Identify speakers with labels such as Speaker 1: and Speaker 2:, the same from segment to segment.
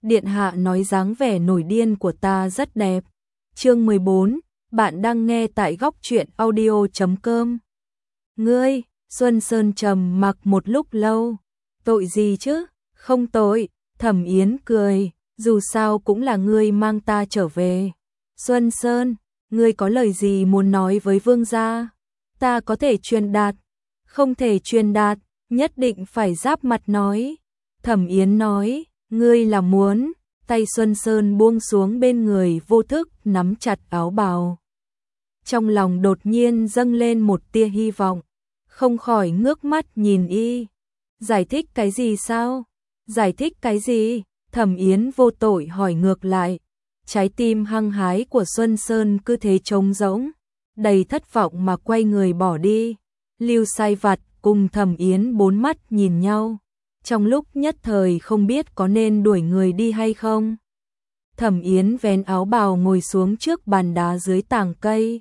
Speaker 1: Điện hạ nói dáng vẻ nổi điên của ta rất đẹp. Chương 14, bạn đang nghe tại góc truyện audio.com. Ngươi, Xuân Sơn trầm mặc một lúc lâu. Tội gì chứ? Không tội, Thẩm Yến cười, dù sao cũng là ngươi mang ta trở về. Xuân Sơn, ngươi có lời gì muốn nói với vương gia? Ta có thể truyền đạt, không thể truyền đạt, nhất định phải giáp mặt nói. Thẩm Yến nói, ngươi là muốn, tay Xuân Sơn buông xuống bên người vô thức nắm chặt áo bào. Trong lòng đột nhiên dâng lên một tia hy vọng, không khỏi ngước mắt nhìn y. Giải thích cái gì sao? Giải thích cái gì? Thẩm Yến vô tội hỏi ngược lại. Trái tim hăng hái của Xuân Sơn cứ thế trống rỗng, đầy thất vọng mà quay người bỏ đi. Lưu Sai Vặt cùng Thẩm Yến bốn mắt nhìn nhau, trong lúc nhất thời không biết có nên đuổi người đi hay không. Thẩm Yến vén áo bào ngồi xuống trước bàn đá dưới tàng cây,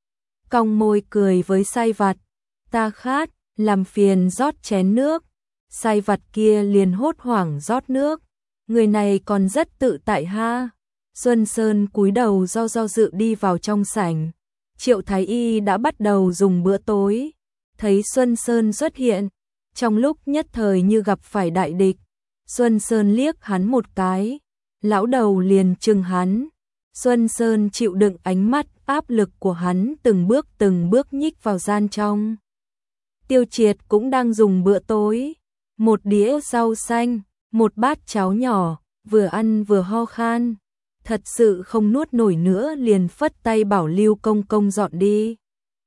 Speaker 1: cong môi cười với Sai Vặt, ta khát, làm phiền rót chén nước. Sai Vặt kia liền hốt hoảng rót nước, người này còn rất tự tại ha. Xuân Sơn cúi đầu do dự đi vào trong sảnh. Triệu Thái Y đã bắt đầu dùng bữa tối, thấy Xuân Sơn xuất hiện, trong lúc nhất thời như gặp phải đại địch. Xuân Sơn liếc hắn một cái, lão đầu liền trừng hắn. Xuân Sơn chịu đựng ánh mắt áp lực của hắn, từng bước nhích vào gian trong. Tiêu Triệt cũng đang dùng bữa tối, một đĩa rau xanh, một bát cháo nhỏ, vừa ăn vừa ho khan. Thật sự không nuốt nổi nữa liền phất tay bảo Lưu Công Công dọn đi.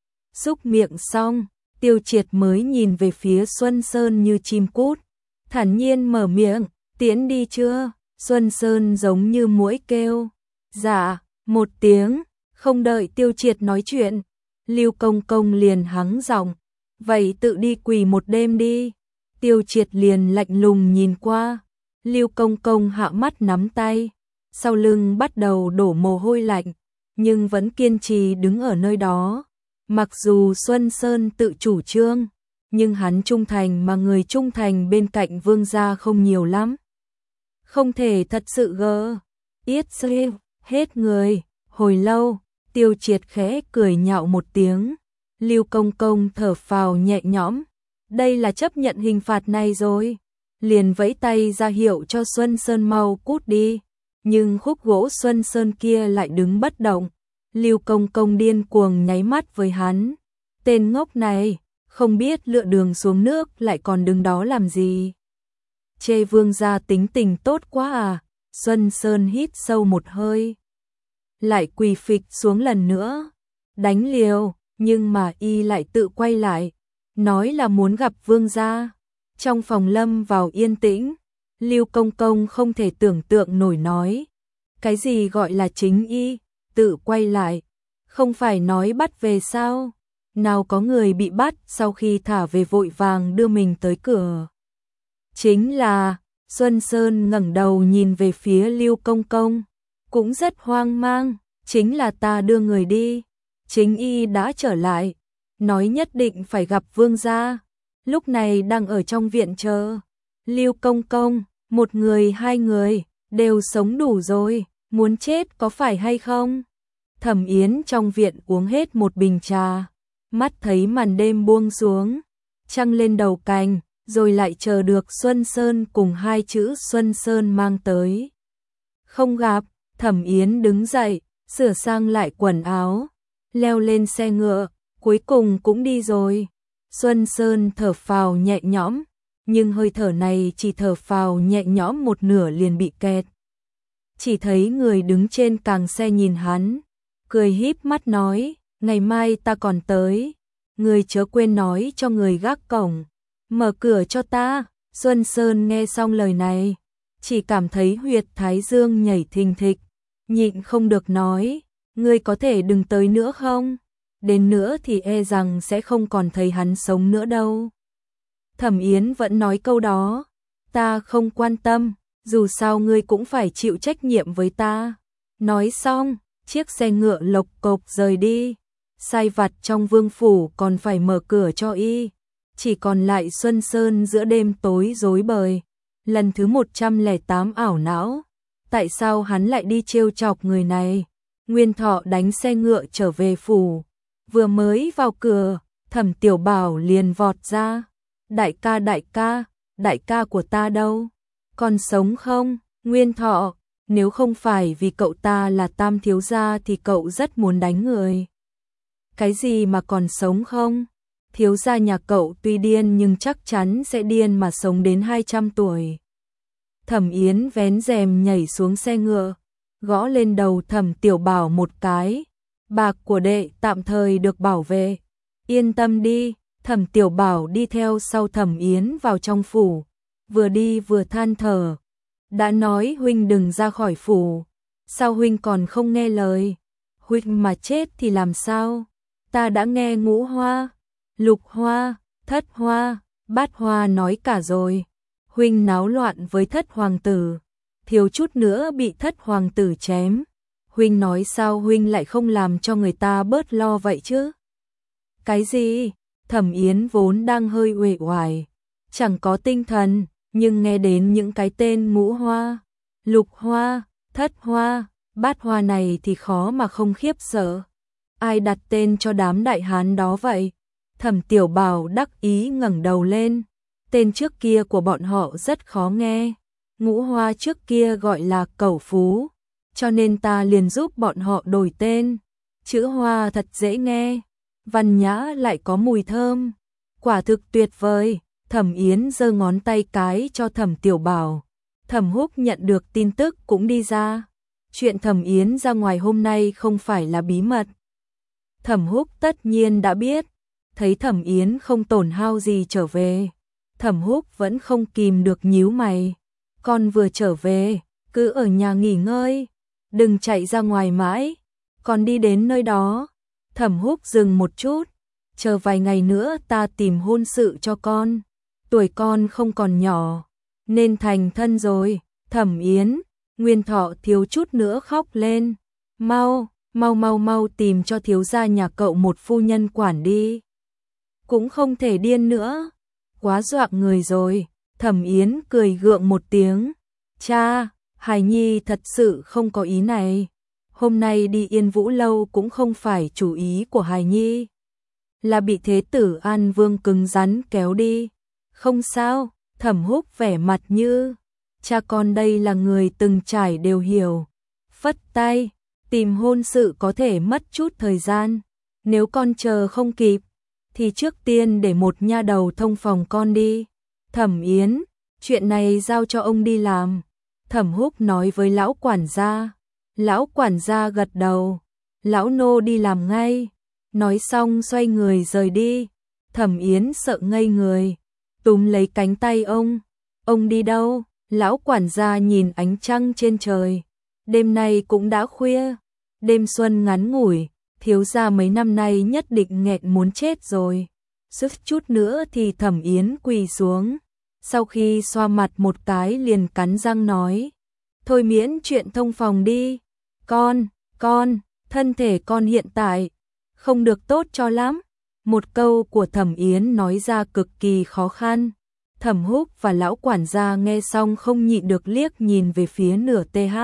Speaker 1: Xúc miệng xong, Tiêu Triệt mới nhìn về phía Xuân Sơn như chim cút, thản nhiên mở miệng, tiễn đi chưa? Xuân Sơn giống như muỗi kêu, dạ, một tiếng. Không đợi Tiêu Triệt nói chuyện, Lưu Công Công liền hắng giọng, vậy tự đi quỳ một đêm đi. Tiêu Triệt liền lạnh lùng nhìn qua, Lưu Công Công hạ mắt nắm tay, sau lưng bắt đầu đổ mồ hôi lạnh, nhưng vẫn kiên trì đứng ở nơi đó. Mặc dù Xuân Sơn tự chủ trương, nhưng hắn trung thành mà người trung thành bên cạnh vương gia không nhiều lắm. Không thể thật sự gỡ, yết xê, hết người. Hồi lâu, Tiêu Triệt khẽ cười nhạo một tiếng. Lưu Công Công thở phào nhẹ nhõm, đây là chấp nhận hình phạt này rồi. Liền vẫy tay ra hiệu cho Xuân Sơn mau cút đi. Nhưng khúc gỗ Xuân Sơn kia lại đứng bất động. Lưu Công Công điên cuồng nháy mắt với hắn. Tên ngốc này, không biết lựa đường xuống nước lại còn đứng đó làm gì. Chê vương gia tính tình tốt quá à. Xuân Sơn hít sâu một hơi, lại quỳ phịch xuống lần nữa, đánh liều, nhưng mà y lại tự quay lại, nói là muốn gặp vương gia. Trong phòng lâm vào yên tĩnh, Lưu Công Công không thể tưởng tượng nổi nói, cái gì gọi là chính y, tự quay lại, không phải nói bắt về sao? Nào có người bị bắt sau khi thả về vội vàng đưa mình tới cửa. Chính là, Xuân Sơn ngẩng đầu nhìn về phía Lưu Công Công, cũng rất hoang mang, chính là ta đưa người đi, chính y đã trở lại, nói nhất định phải gặp vương gia, lúc này đang ở trong viện chờ. Lưu Công Công, một người hai người, đều sống đủ rồi, muốn chết có phải hay không? Thẩm Yến trong viện uống hết một bình trà, mắt thấy màn đêm buông xuống, trăng lên đầu cành, rồi lại chờ được Xuân Sơn cùng hai chữ Xuân Sơn mang tới. Không gặp, Thẩm Yến đứng dậy, sửa sang lại quần áo, leo lên xe ngựa, cuối cùng cũng đi rồi. Xuân Sơn thở phào nhẹ nhõm, nhưng hơi thở này chỉ thở phào nhẹ nhõm một nửa liền bị kẹt. Chỉ thấy người đứng trên càng xe nhìn hắn, cười híp mắt nói, ngày mai ta còn tới, người chớ quên nói cho người gác cổng, mở cửa cho ta. Xuân Sơn nghe xong lời này, chỉ cảm thấy huyệt thái dương nhảy thình thịch, nhịn không được nói, ngươi có thể đừng tới nữa không? Đến nữa thì e rằng sẽ không còn thấy hắn sống nữa đâu. Thẩm Yến vẫn nói câu đó, ta không quan tâm, dù sao ngươi cũng phải chịu trách nhiệm với ta. Nói xong, chiếc xe ngựa lộc cộc rời đi. Sai vặt trong vương phủ còn phải mở cửa cho y, chỉ còn lại Xuân Sơn giữa đêm tối rối bời. Lần thứ 108 ảo não, tại sao hắn lại đi trêu chọc người này? Nguyên Thọ đánh xe ngựa trở về phủ, vừa mới vào cửa, Thẩm Tiểu Bảo liền vọt ra. Đại ca, đại ca, đại ca của ta đâu? Còn sống không? Nguyên Thọ, nếu không phải vì cậu ta là Tam thiếu gia thì cậu rất muốn đánh người. Cái gì mà còn sống không? Thiếu gia nhà cậu tuy điên nhưng chắc chắn sẽ điên mà sống đến 200 tuổi. Thẩm Yến vén rèm nhảy xuống xe ngựa, gõ lên đầu Thẩm Tiểu Bảo một cái. Bạc của đệ tạm thời được bảo vệ. Yên tâm đi. Thẩm Tiểu Bảo đi theo sau Thẩm Yến vào trong phủ, vừa đi vừa than thở. Đã nói huynh đừng ra khỏi phủ, sao huynh còn không nghe lời? Huynh mà chết thì làm sao? Ta đã nghe Ngũ Hoa, Lục Hoa, Thất Hoa, Bát Hoa nói cả rồi. Huynh náo loạn với Thất hoàng tử, thiếu chút nữa bị Thất hoàng tử chém. Huynh nói sao huynh lại không làm cho người ta bớt lo vậy chứ? Cái gì? Thẩm Yến vốn đang hơi uể oải, chẳng có tinh thần, nhưng nghe đến những cái tên Ngũ Hoa, Lục Hoa, Thất Hoa, Bát Hoa này thì khó mà không khiếp sợ. Ai đặt tên cho đám đại hán đó vậy? Thẩm Tiểu Bảo đắc ý ngẩng đầu lên. Tên trước kia của bọn họ rất khó nghe. Ngũ Hoa trước kia gọi là Cẩu Phú, cho nên ta liền giúp bọn họ đổi tên. Chữ Hoa thật dễ nghe, văn nhã lại có mùi thơm, quả thực tuyệt vời. Thẩm Yến giơ ngón tay cái cho Thẩm Tiểu Bảo. Thẩm Húc nhận được tin tức cũng đi ra. Chuyện Thẩm Yến ra ngoài hôm nay không phải là bí mật. Thẩm Húc tất nhiên đã biết. Thấy Thẩm Yến không tổn hao gì trở về, Thẩm Húc vẫn không kìm được nhíu mày. Con vừa trở về, cứ ở nhà nghỉ ngơi, đừng chạy ra ngoài mãi. Con đi đến nơi đó. Thẩm Húc dừng một chút, chờ vài ngày nữa ta tìm hôn sự cho con. Tuổi con không còn nhỏ, nên thành thân rồi. Thẩm Yến, Nguyên Thọ thiếu chút nữa khóc lên. Mau, mau mau mau tìm cho thiếu gia nhà cậu một phu nhân quản đi. Cũng không thể điên nữa, quá dọa người rồi. Thẩm Yến cười gượng một tiếng. Cha, Hải Nhi thật sự không có ý này. Hôm nay đi Yên Vũ lâu cũng không phải chủ ý của Hải Nhi, là bị Thế tử An Vương cứng rắn kéo đi. Không sao, Thẩm Húc vẻ mặt như cha con đây là người từng trải đều hiểu. Phất tay, tìm hôn sự có thể mất chút thời gian. Nếu con chờ không kịp, thì trước tiên để một nha đầu thông phòng con đi. Thẩm Yến, chuyện này giao cho ông đi làm. Thẩm Húc nói với lão quản gia. Lão quản gia gật đầu. Lão nô đi làm ngay. Nói xong xoay người rời đi. Thẩm Yến sợ ngây người, túm lấy cánh tay ông. Ông đi đâu? Lão quản gia nhìn ánh trăng trên trời. Đêm nay cũng đã khuya, đêm xuân ngắn ngủi, thiếu gia mấy năm nay nhất định nghẹn muốn chết rồi. Sức chút nữa thì Thẩm Yến quỳ xuống. Sau khi xoa mặt một cái liền cắn răng nói. Thôi miễn chuyện thông phòng đi. Con, thân thể con hiện tại không được tốt cho lắm. Một câu của Thẩm Yến nói ra cực kỳ khó khăn. Thẩm Húc và lão quản gia nghe xong không nhịn được liếc nhìn về phía nửa TH.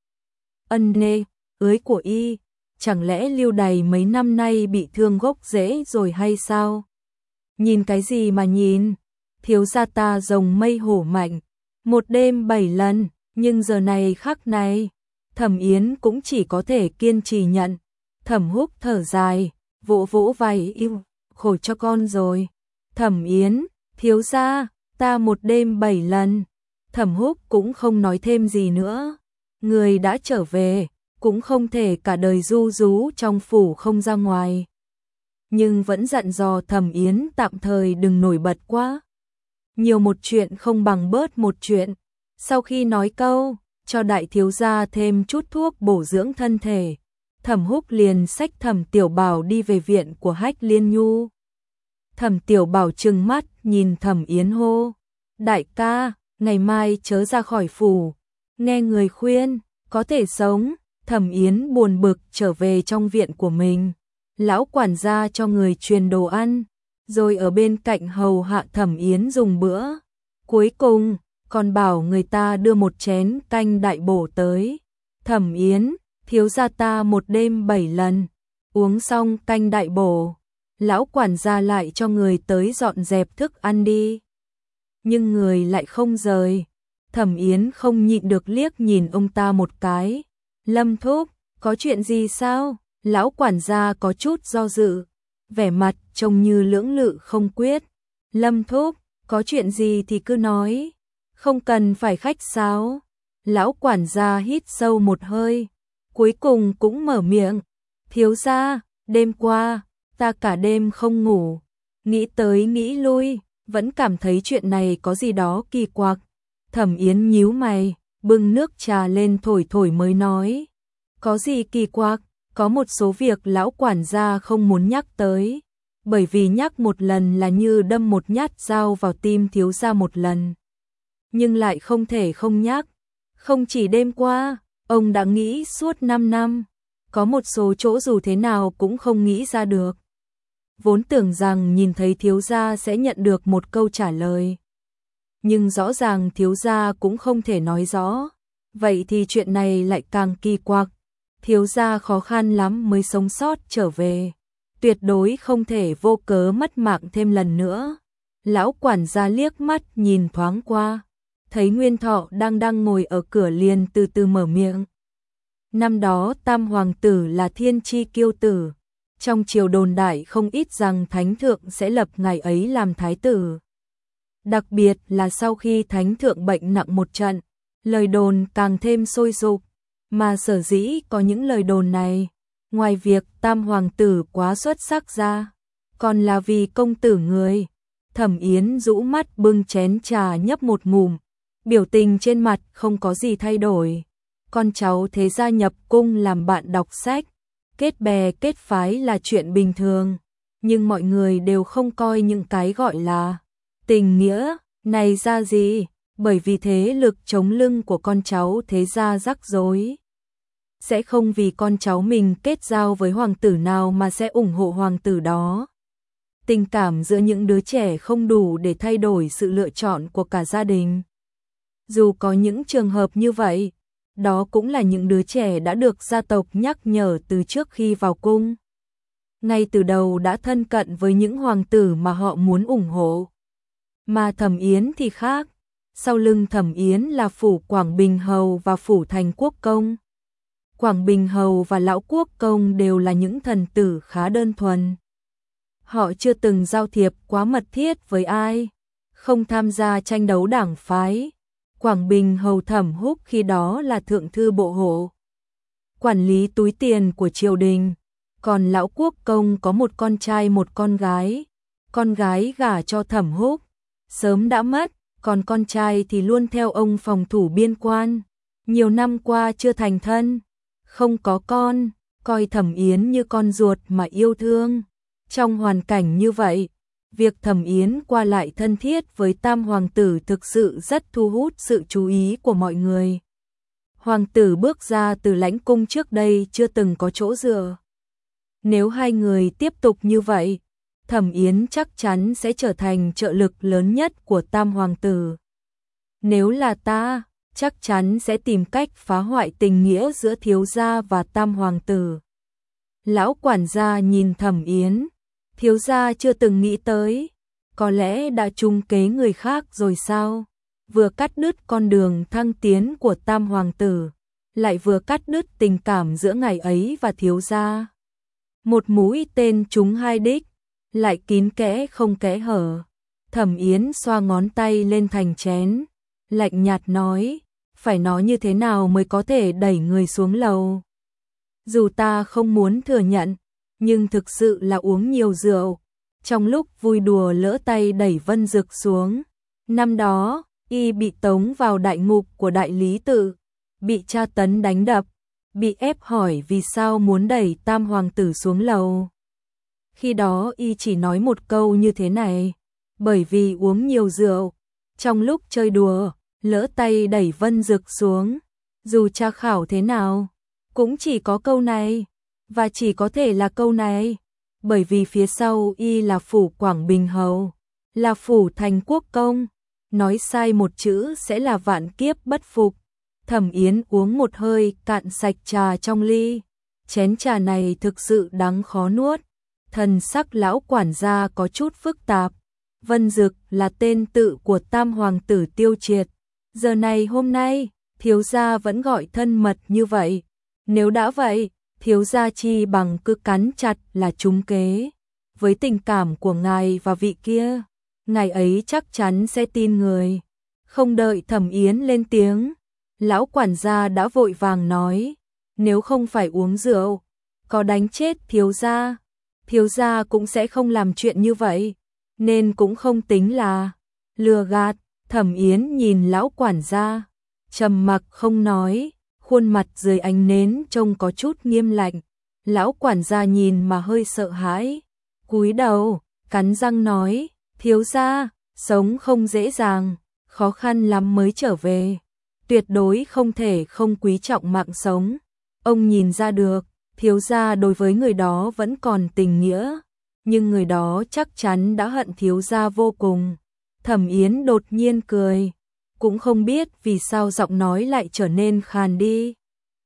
Speaker 1: Ân nê, ới của y, chẳng lẽ Lưu Đày mấy năm nay bị thương gốc rễ rồi hay sao? Nhìn cái gì mà nhìn? Thiếu gia ta rồng mây hổ mạnh, một đêm 7 lần, nhưng giờ này khắc này, Thẩm Yến cũng chỉ có thể kiên trì nhận. Thẩm Húc thở dài, vỗ vỗ vai yêu, khổ cho con rồi. Thẩm Yến, thiếu gia, ta một đêm 7 lần. Thẩm Húc cũng không nói thêm gì nữa. Người đã trở về, cũng không thể cả đời ru rú trong phủ không ra ngoài. Nhưng vẫn dặn dò Thẩm Yến tạm thời đừng nổi bật quá. Nhiều một chuyện không bằng bớt một chuyện. Sau khi nói câu, cho đại thiếu gia thêm chút thuốc bổ dưỡng thân thể, Thẩm Húc liền xách Thẩm Tiểu Bảo đi về viện của Hách Liên Nhu. Thẩm Tiểu Bảo trừng mắt nhìn Thẩm Yến hô. Đại ca, ngày mai chớ ra khỏi phủ. Nghe người khuyên, có thể sống. Thẩm Yến buồn bực trở về trong viện của mình. Lão quản gia cho người truyền đồ ăn, rồi ở bên cạnh hầu hạ Thẩm Yến dùng bữa. Cuối cùng, còn bảo người ta đưa một chén canh đại bổ tới. Thẩm Yến, thiếu gia ta một đêm 7 lần, uống xong canh đại bổ, lão quản gia lại cho người tới dọn dẹp thức ăn đi. Nhưng người lại không rời. Thẩm Yến không nhịn được liếc nhìn ông ta một cái. Lâm thúc, có chuyện gì sao? Lão quản gia có chút do dự, vẻ mặt trông như lưỡng lự không quyết. Lâm thúc, có chuyện gì thì cứ nói, không cần phải khách sáo. Lão quản gia hít sâu một hơi, cuối cùng cũng mở miệng. Thiếu gia, đêm qua, ta cả đêm không ngủ, nghĩ tới nghĩ lui, vẫn cảm thấy chuyện này có gì đó kỳ quặc. Thẩm Yến nhíu mày, bưng nước trà lên thổi thổi mới nói. Có gì kỳ quặc? Có một số việc lão quản gia không muốn nhắc tới, bởi vì nhắc một lần là như đâm một nhát dao vào tim thiếu gia một lần. Nhưng lại không thể không nhắc. Không chỉ đêm qua, ông đã nghĩ suốt 5 năm, có một số chỗ dù thế nào cũng không nghĩ ra được. Vốn tưởng rằng nhìn thấy thiếu gia sẽ nhận được một câu trả lời. Nhưng rõ ràng thiếu gia cũng không thể nói rõ. Vậy thì chuyện này lại càng kỳ quặc. Thiếu gia khó khăn lắm mới sống sót trở về, tuyệt đối không thể vô cớ mất mạng thêm lần nữa. Lão quản gia liếc mắt nhìn thoáng qua, thấy Nguyên Thọ đang ngồi ở cửa liền từ từ mở miệng. Năm đó Tam hoàng tử là thiên chi kiêu tử, trong triều đồn đại không ít rằng thánh thượng sẽ lập ngày ấy làm thái tử. Đặc biệt là sau khi thánh thượng bệnh nặng một trận, lời đồn càng thêm sôi sục. Mà sở dĩ có những lời đồn này, ngoài việc Tam hoàng tử quá xuất sắc ra, còn là vì công tử người. Thẩm Yến rũ mắt bưng chén trà nhấp một ngụm, biểu tình trên mặt không có gì thay đổi. Con cháu thế gia nhập cung làm bạn đọc sách, kết bè kết phái là chuyện bình thường, nhưng mọi người đều không coi những cái gọi là tình nghĩa này ra gì, bởi vì thế lực chống lưng của con cháu thế gia rắc rối. Sẽ không vì con cháu mình kết giao với hoàng tử nào mà sẽ ủng hộ hoàng tử đó. Tình cảm giữa những đứa trẻ không đủ để thay đổi sự lựa chọn của cả gia đình. Dù có những trường hợp như vậy, đó cũng là những đứa trẻ đã được gia tộc nhắc nhở từ trước khi vào cung. Ngay từ đầu đã thân cận với những hoàng tử mà họ muốn ủng hộ. Mà Thẩm Yến thì khác, sau lưng Thẩm Yến là phủ Quảng Bình Hầu và phủ Thành Quốc Công. Quảng Bình Hầu và Lão Quốc Công đều là những thần tử khá đơn thuần. Họ chưa từng giao thiệp quá mật thiết với ai, không tham gia tranh đấu đảng phái. Quảng Bình Hầu Thẩm Húc khi đó là thượng thư bộ hộ, quản lý túi tiền của triều đình, còn Lão Quốc Công có một con trai một con gái gả cho Thẩm Húc, sớm đã mất, còn con trai thì luôn theo ông phòng thủ biên quan, nhiều năm qua chưa thành thân, không có con, coi Thẩm Yến như con ruột mà yêu thương. Trong hoàn cảnh như vậy, việc Thẩm Yến qua lại thân thiết với Tam hoàng tử thực sự rất thu hút sự chú ý của mọi người. Hoàng tử bước ra từ lãnh cung trước đây chưa từng có chỗ dựa. Nếu hai người tiếp tục như vậy, Thẩm Yến chắc chắn sẽ trở thành trợ lực lớn nhất của Tam hoàng tử. Nếu là ta, chắc chắn sẽ tìm cách phá hoại tình nghĩa giữa thiếu gia và Tam hoàng tử. Lão quản gia nhìn Thẩm Yến, thiếu gia chưa từng nghĩ tới, có lẽ đã trúng kế người khác rồi sao? Vừa cắt đứt con đường thăng tiến của Tam hoàng tử, lại vừa cắt đứt tình cảm giữa ngày ấy và thiếu gia. Một mũi tên trúng hai đích, lại kín kẽ không kẽ hở. Thẩm Yến xoa ngón tay lên thành chén, lạnh nhạt nói, phải nói như thế nào mới có thể đẩy người xuống lầu. Dù ta không muốn thừa nhận, nhưng thực sự là uống nhiều rượu. Trong lúc vui đùa lỡ tay đẩy Vân Dực xuống. Năm đó, y bị tống vào đại ngục của đại lý tự, bị tra tấn đánh đập, bị ép hỏi vì sao muốn đẩy Tam hoàng tử xuống lầu. Khi đó y chỉ nói một câu như thế này, bởi vì uống nhiều rượu, trong lúc chơi đùa, lỡ tay đẩy Vân Dực xuống, dù tra khảo thế nào, cũng chỉ có câu này, và chỉ có thể là câu này, bởi vì phía sau y là phủ Quảng Bình Hầu, là phủ Thành Quốc Công, nói sai một chữ sẽ là vạn kiếp bất phục. Thẩm Yến uống một hơi cạn sạch trà trong ly, chén trà này thực sự đắng khó nuốt. Thần sắc lão quản gia có chút phức tạp. Vân Dực là tên tự của tam hoàng tử Tiêu Triệt. Giờ này hôm nay, thiếu gia vẫn gọi thân mật như vậy. Nếu đã vậy, thiếu gia chi bằng cứ cắn chặt là trúng kế. Với tình cảm của ngài và vị kia, ngài ấy chắc chắn sẽ tin người. Không đợi Thẩm Yến lên tiếng, lão quản gia đã vội vàng nói, nếu không phải uống rượu, có đánh chết thiếu gia cũng sẽ không làm chuyện như vậy, nên cũng không tính là lừa gạt. Thẩm Yến nhìn lão quản gia, trầm mặc không nói, khuôn mặt dưới ánh nến trông có chút nghiêm lạnh. Lão quản gia nhìn mà hơi sợ hãi, cúi đầu, cắn răng nói, thiếu gia, sống không dễ dàng, khó khăn lắm mới trở về, tuyệt đối không thể không quý trọng mạng sống. Ông nhìn ra được, thiếu gia đối với người đó vẫn còn tình nghĩa, nhưng người đó chắc chắn đã hận thiếu gia vô cùng. Thẩm Yến đột nhiên cười, cũng không biết vì sao giọng nói lại trở nên khàn đi.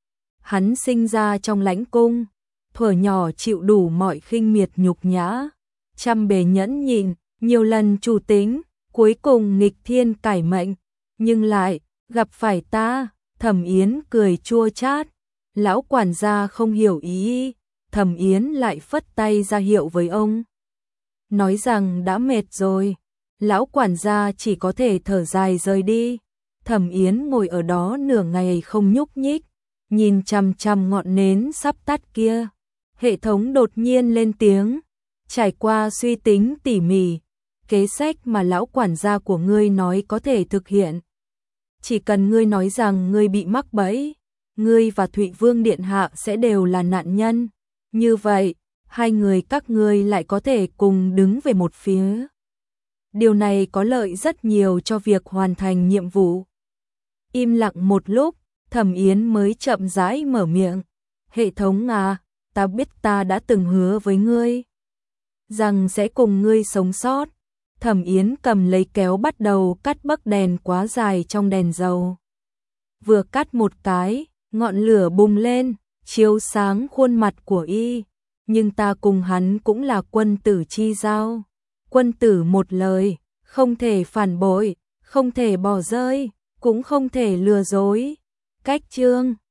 Speaker 1: Hắn sinh ra trong lãnh cung, thuở nhỏ chịu đủ mọi khinh miệt nhục nhã, trăm bề nhẫn nhịn, nhiều lần chủ tính, cuối cùng nghịch thiên cải mệnh, nhưng lại gặp phải ta. Thẩm Yến cười chua chát. Lão quản gia không hiểu ý, Thẩm Yến lại phất tay ra hiệu với ông, nói rằng đã mệt rồi. Lão quản gia chỉ có thể thở dài rời đi. Thẩm Yến ngồi ở đó nửa ngày không nhúc nhích, nhìn chằm chằm ngọn nến sắp tắt kia. Hệ thống đột nhiên lên tiếng, trải qua suy tính tỉ mỉ, kế sách mà lão quản gia của ngươi nói có thể thực hiện. Chỉ cần ngươi nói rằng ngươi bị mắc bẫy, ngươi và Thụy Vương điện hạ sẽ đều là nạn nhân. Như vậy, hai người các ngươi lại có thể cùng đứng về một phía. Điều này có lợi rất nhiều cho việc hoàn thành nhiệm vụ. Im lặng một lúc, Thẩm Yến mới chậm rãi mở miệng. Hệ thống à, ta biết ta đã từng hứa với ngươi rằng sẽ cùng ngươi sống sót. Thẩm Yến cầm lấy kéo bắt đầu cắt bấc đèn quá dài trong đèn dầu. Vừa cắt một cái, ngọn lửa bùng lên, chiếu sáng khuôn mặt của y. Nhưng ta cùng hắn cũng là quân tử chi giao. Quân tử một lời, không thể phản bội, không thể bỏ rơi, cũng không thể lừa dối. Cách chương